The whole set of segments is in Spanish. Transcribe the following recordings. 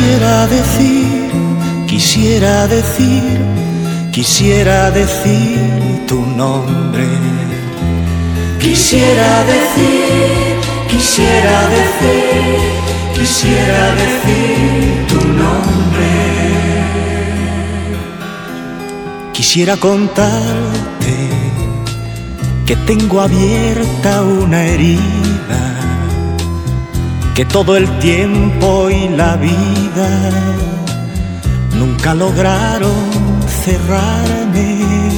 Quisiera decir tu nombre. Quisiera decir tu nombre. Quisiera contarte que tengo abierta una herida, que todo el tiempo y la vida nunca lograron cerrarme.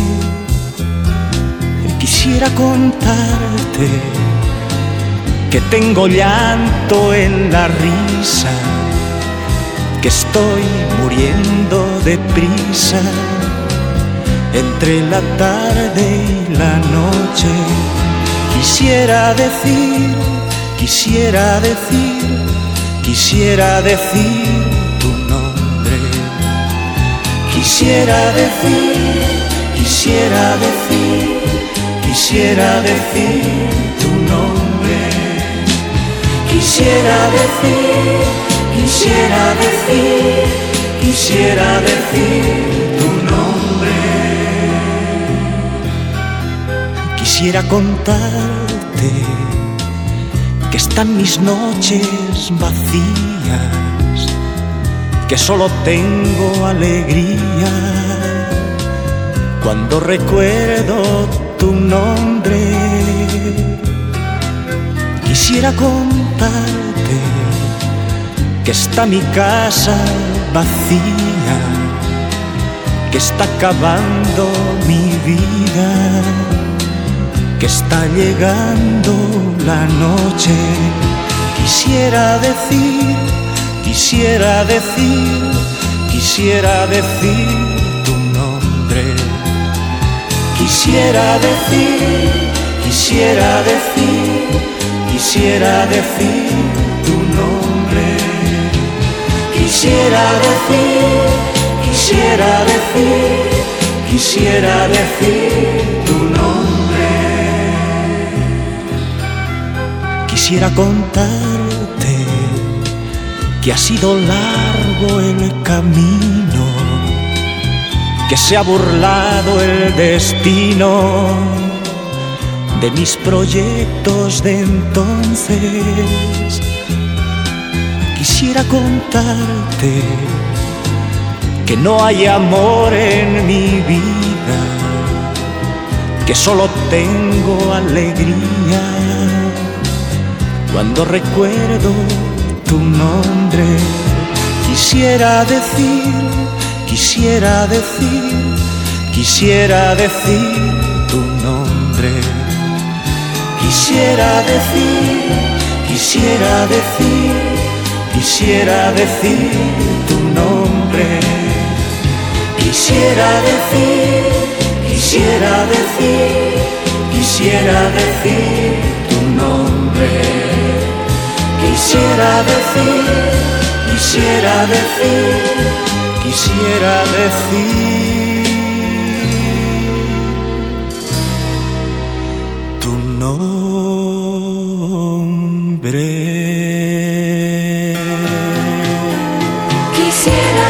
Quisiera contarte que tengo llanto en la risa, que estoy muriendo deprisa entre la tarde y la noche. Quisiera decir tu nombre. Quisiera decir tu nombre. Quisiera decir tu nombre. Quisiera contarte que están mis noches vacías, que solo tengo alegría cuando recuerdo tu nombre. Quisiera contarte que está mi casa vacía, que está acabando mi vida, que está llegando la noche. Quisiera decir tu nombre. Quisiera decir tu nombre. Quisiera decir tu nombre. Quisiera contarte que ha sido largo el camino, que se ha burlado el destino de mis proyectos de entonces. Quisiera contarte que no hay amor en mi vida, que solo tengo alegría cuando recuerdo tu nombre. Quisiera decir tu nombre. Quisiera decir tu nombre. Quisiera decir tu nombre. Quisiera decir tu nombre. Quisiera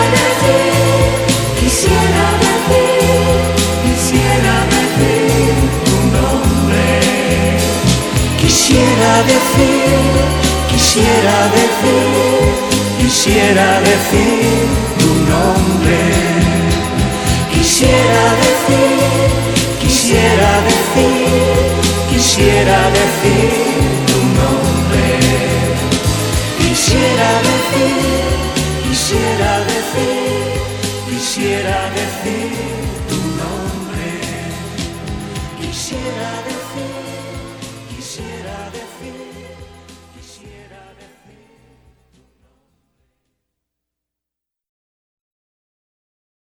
decir tu nombre. Quisiera decir tu nombre. Quisiera decir tu nombre. Quisiera decir